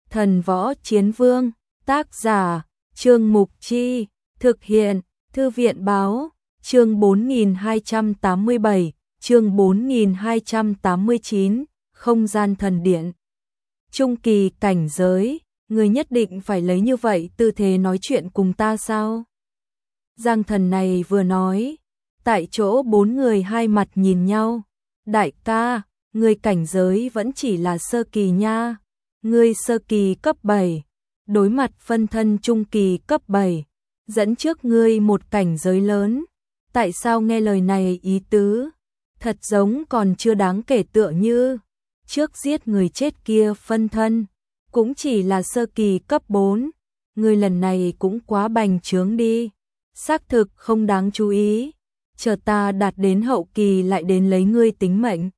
Thần Võ Chiến Vương, tác giả, Trương Mục Chi, thực hiện, Thư viện Báo, chương 4287, chương 4289, Không gian thần điện. Trung kỳ cảnh giới, người nhất định phải lấy như vậy tư thế nói chuyện cùng ta sao? Giang Thần này vừa nói, tại chỗ bốn người hai mặt nhìn nhau. Đại ca, người cảnh giới vẫn chỉ là sơ kỳ nha. Ngươi sơ kỳ cấp 7, đối mặt phân thân trung kỳ cấp 7, dẫn trước ngươi một cảnh giới lớn. Tại sao nghe lời này ý tứ? Thật giống còn chưa đáng kể tựa như trước giết người chết kia phân thân, cũng chỉ là sơ kỳ cấp 4. Ngươi lần này cũng quá bành trướng đi. Xác thực không đáng chú ý. Chờ ta đạt đến hậu kỳ lại đến lấy ngươi tính mệnh.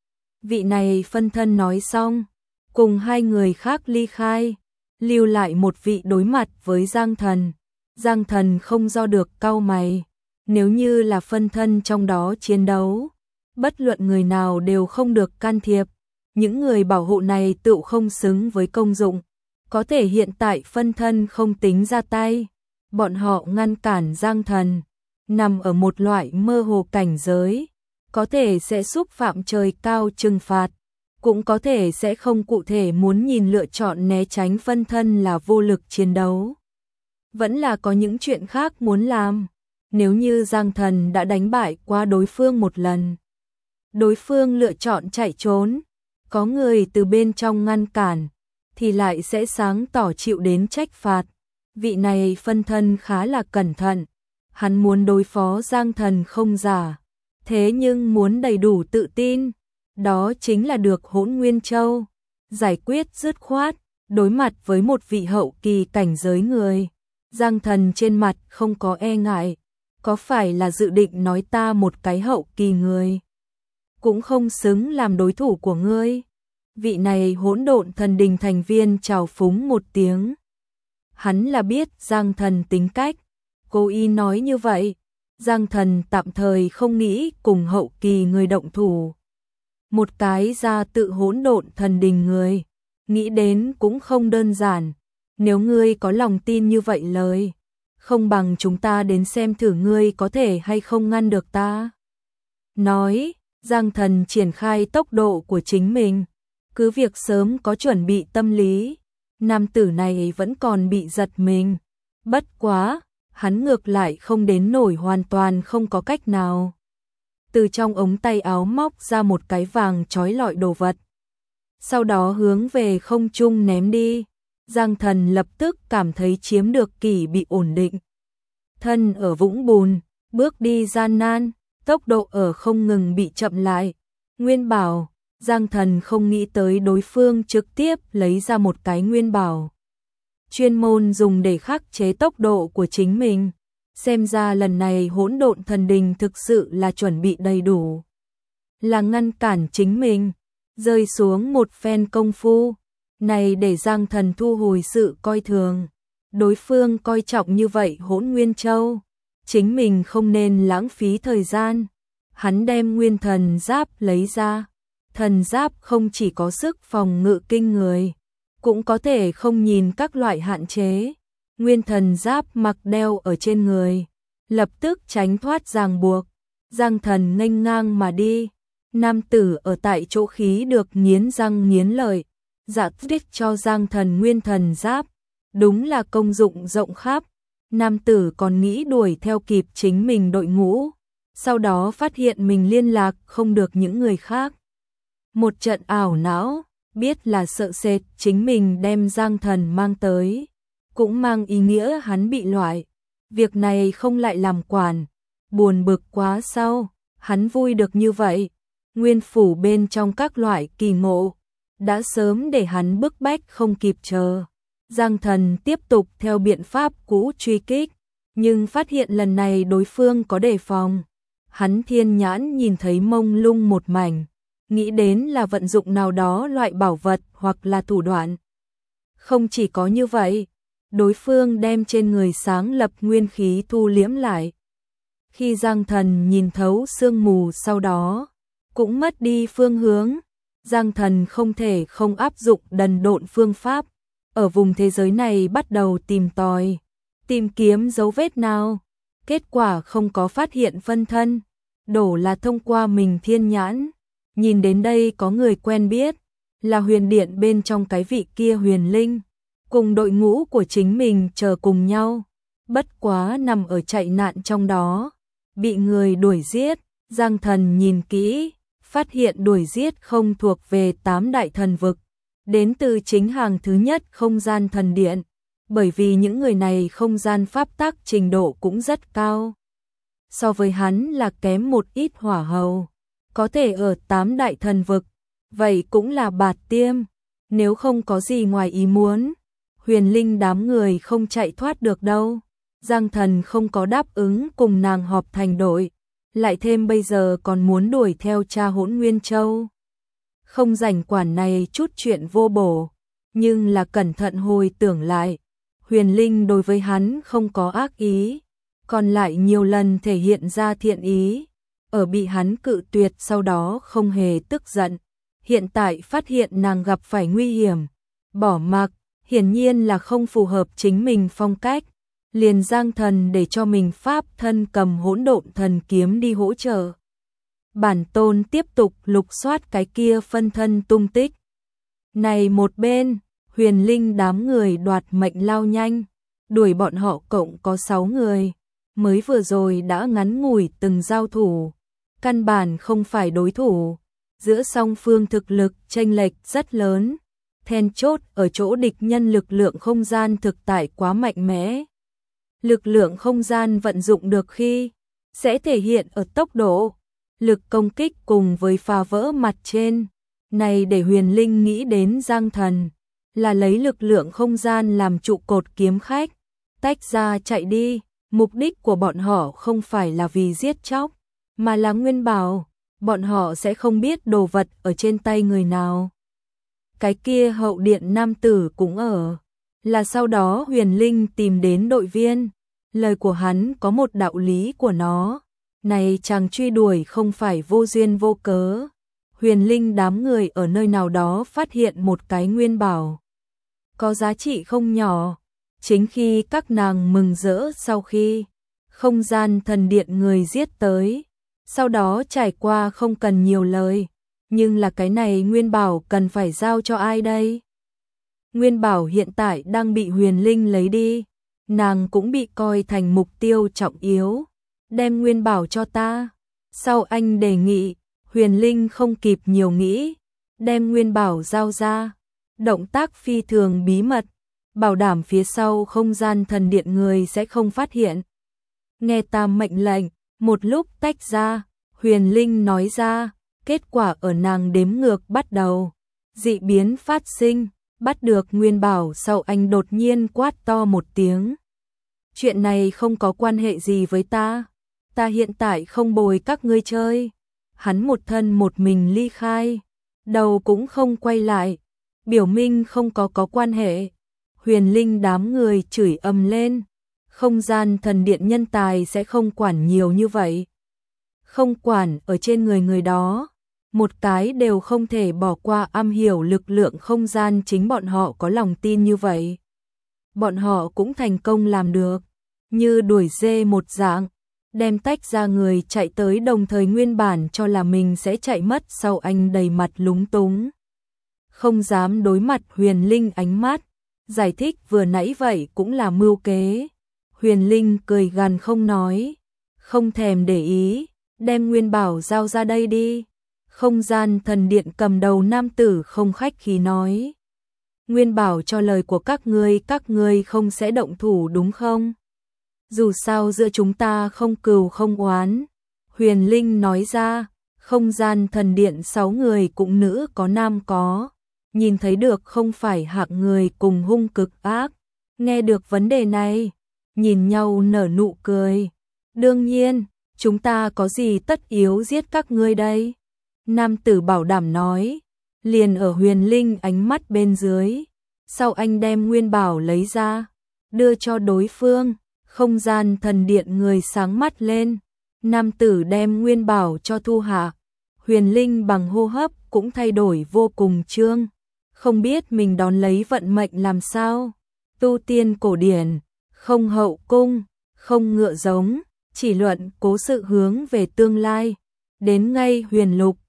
Vị này phân thân nói xong, cùng hai người khác ly khai, lưu lại một vị đối mặt với Giang Thần. Giang Thần không do được cau mày, nếu như là phân thân trong đó chiến đấu, bất luận người nào đều không được can thiệp, những người bảo hộ này tự không xứng với công dụng. Có thể hiện tại phân thân không tính ra tay, bọn họ ngăn cản Giang Thần, nằm ở một loại mơ hồ cảnh giới, có thể sẽ xúc phạm trời cao trừng phạt, cũng có thể sẽ không cụ thể muốn nhìn lựa chọn né tránh phân thân là vô lực chiến đấu. Vẫn là có những chuyện khác muốn làm, nếu như Giang Thần đã đánh bại qua đối phương một lần. Đối phương lựa chọn chạy trốn, có người từ bên trong ngăn cản, thì lại sẽ sáng tỏ chịu đến trách phạt. Vị này phân thân khá là cẩn thận, hắn muốn đối phó Giang Thần không giả, thế nhưng muốn đầy đủ tự tin. Đó chính là được Hỗn Nguyên Châu giải quyết dứt khoát, đối mặt với một vị hậu kỳ cảnh giới người. Giang Thần trên mặt không có e ngại, có phải là dự định nói ta một cái hậu kỳ người cũng không xứng làm đối thủ của ngươi? Vị này Hỗn Độn Thần Đình thành viên chào phúng một tiếng. Hắn là biết Giang Thần tính cách, cố ý nói như vậy. Giang Thần tạm thời không nghĩ cùng hậu kỳ người động thủ. Một cái ra tự Hỗn Độn Thần Đình người, nghĩ đến cũng không đơn giản. Nếu ngươi có lòng tin như vậy lời, không bằng chúng ta đến xem thử ngươi có thể hay không ngăn được ta. Nói, Giang Thần triển khai tốc độ của chính mình, cứ việc sớm có chuẩn bị tâm lý. Nam tử này vẫn còn bị giật mình, bất quá, hắn ngược lại không đến nổi hoàn toàn không có cách nào. Từ trong ống tay áo móc ra một cái vàng trói lọi đồ vật, sau đó hướng về không trung ném đi. Giang Thần lập tức cảm thấy chiếm được kỷ bị ổn định. Thân ở vũng bùn, bước đi gian nan, tốc độ ở không ngừng bị chậm lại. Nguyên bảo, Giang Thần không nghĩ tới đối phương trực tiếp lấy ra một cái nguyên bảo, chuyên môn dùng để khắc chế tốc độ của chính mình. Xem ra lần này Hỗn Độn Thần Đình thực sự là chuẩn bị đầy đủ, là ngăn cản chính mình, rơi xuống một phen công phu. Này để Giang Thần thu hồi sự coi thường, đối phương coi trọng như vậy Hỗn Nguyên Châu, chính mình không nên lãng phí thời gian. Hắn đem nguyên thần giáp lấy ra, thần giáp không chỉ có sức phòng ngự kinh người, cũng có thể không nhìn các loại hạn chế. Nguyên thần giáp mặc đeo ở trên người, lập tức tránh thoát ràng buộc. Giang Thần nghênh ngang mà đi, nam tử ở tại chỗ khí được nghiến răng nghiến lợi. Dạ tích cho Giang Thần nguyên thần giáp, đúng là công dụng rộng khắp. Nam tử còn nghĩ đuổi theo kịp chính mình đội ngũ, sau đó phát hiện mình liên lạc không được những người khác. Một trận ảo não, biết là sợ sệt chính mình đem Giang Thần mang tới, cũng mang ý nghĩa hắn bị loại. Việc này không lại làm quản, buồn bực quá sao, hắn vui được như vậy. Nguyên phủ bên trong các loại kỳ ngộ, đã sớm để hắn bức bách không kịp chờ. Giang Thần tiếp tục theo biện pháp cũ truy kích, nhưng phát hiện lần này đối phương có đề phòng. Hắn thiên nhãn nhìn thấy mông lung một mảnh, nghĩ đến là vận dụng nào đó loại bảo vật hoặc là thủ đoạn. Không chỉ có như vậy, đối phương đem trên người sáng lập nguyên khí thu liễm lại. Khi Giang Thần nhìn thấu sương mù sau đó, cũng mất đi phương hướng. Giang Thần không thể không áp dụng đần độn phương pháp, ở vùng thế giới này bắt đầu tìm tòi, tìm kiếm dấu vết nào. Kết quả không có phát hiện phân thân, đổ là thông qua mình thiên nhãn. Nhìn đến đây có người quen biết, là huyền điện bên trong cái vị kia huyền linh, cùng đội ngũ của chính mình chờ cùng nhau. Bất quá nằm ở chạy nạn trong đó, bị người đuổi giết. Giang Thần nhìn kỹ, phát hiện đuổi giết không thuộc về 8 đại thần vực, đến từ chính hàng thứ nhất không gian thần điện, bởi vì những người này không gian pháp tắc trình độ cũng rất cao. So với hắn là kém một ít hỏa hầu, có thể ở 8 đại thần vực, vậy cũng là bạt tiêm, nếu không có gì ngoài ý muốn, huyền linh đám người không chạy thoát được đâu. Giang Thần không có đáp ứng cùng nàng họp thành đội, lại thêm bây giờ còn muốn đuổi theo cha Hỗn Nguyên Châu. Không rảnh quản này chút chuyện vô bổ, nhưng là cẩn thận hồi tưởng lại, huyền linh đối với hắn không có ác ý, còn lại nhiều lần thể hiện ra thiện ý, ở bị hắn cự tuyệt sau đó không hề tức giận, hiện tại phát hiện nàng gặp phải nguy hiểm, bỏ mặc, hiển nhiên là không phù hợp chính mình phong cách. Liền Giang Thần để cho mình pháp thân cầm hỗn độn thần kiếm đi hỗ trợ. Bản tôn tiếp tục lục soát cái kia phân thân tung tích. Này một bên, huyền linh đám người đoạt mệnh lao nhanh, đuổi bọn họ cộng có 6 người, mới vừa rồi đã ngắn ngủi từng giao thủ, căn bản không phải đối thủ, giữa song phương thực lực chênh lệch rất lớn, then chốt ở chỗ địch nhân lực lượng không gian thực tại quá mạnh mẽ. Lực lượng không gian vận dụng được khi sẽ thể hiện ở tốc độ, lực công kích cùng với phá vỡ mặt trên. Này để huyền linh nghĩ đến Giang Thần, là lấy lực lượng không gian làm trụ cột kiếm khách, tách ra chạy đi, mục đích của bọn họ không phải là vì giết chóc, mà là nguyên bảo, bọn họ sẽ không biết đồ vật ở trên tay người nào. Cái kia hậu điện nam tử cũng ở, là sau đó huyền linh tìm đến đội viên. Lời của hắn có một đạo lý của nó, này chàng truy đuổi không phải vô duyên vô cớ. Huyền linh đám người ở nơi nào đó phát hiện một cái nguyên bảo, có giá trị không nhỏ, chính khi các nàng mừng rỡ sau khi không gian thần điện người giết tới, sau đó trải qua không cần nhiều lời, nhưng là cái này nguyên bảo cần phải giao cho ai đây? Nguyên bảo hiện tại đang bị huyền linh lấy đi. Nàng cũng bị coi thành mục tiêu trọng yếu, đem nguyên bảo cho ta. Sau anh đề nghị, huyền linh không kịp nhiều nghĩ, đem nguyên bảo giao ra. Động tác phi thường bí mật, bảo đảm phía sau không gian thần điện người sẽ không phát hiện. Nghe ta mệnh lệnh, một lúc tách ra, huyền linh nói ra, kết quả ở nàng đếm ngược bắt đầu. Dị biến phát sinh. Bắt được nguyên bảo sau anh đột nhiên quát to một tiếng. Chuyện này không có quan hệ gì với ta. Ta hiện tại không bồi các ngươi chơi. Hắn một thân một mình ly khai. Đầu cũng không quay lại. Biểu minh không có quan hệ. Huyền linh đám người chửi ầm lên. Không gian thần điện nhân tài sẽ không quản nhiều như vậy. Không quản ở trên người đó. Một cái đều không thể bỏ qua, am hiểu lực lượng không gian, chính bọn họ có lòng tin như vậy. Bọn họ cũng thành công làm được, như đuổi dê một dạng, đem tách ra người chạy tới, đồng thời nguyên bản cho là mình sẽ chạy mất, sau anh đầy mặt lúng túng. Không dám đối mặt huyền linh ánh mắt, giải thích vừa nãy vậy cũng là mưu kế. Huyền linh cười gằn không nói, không thèm để ý, đem nguyên bảo giao ra đây đi. Không gian thần điện cầm đầu nam tử không khách khí nói. Nguyên bảo cho lời của các ngươi không sẽ động thủ đúng không? Dù sao giữa chúng ta không cừu không oán. Huyền linh nói ra, không gian thần điện 6 người cũng nữ có nam có. Nhìn thấy được không phải hạng người cùng hung cực ác. Nghe được vấn đề này, nhìn nhau nở nụ cười. Đương nhiên, chúng ta có gì tất yếu giết các ngươi đây? Nam tử bảo đảm nói, liền ở huyền linh ánh mắt bên dưới. Sau anh đem nguyên bảo lấy ra, đưa cho đối phương. Không gian thần điện người sáng mắt lên. Nam tử đem nguyên bảo cho thu hạ. Huyền linh bằng hô hấp cũng thay đổi vô cùng trương. không biết mình đón lấy vận mệnh làm sao. Tu tiên cổ điển, không hậu cung, không ngựa giống, chỉ luận cố sự hướng về tương lai. Đến ngay huyền lục,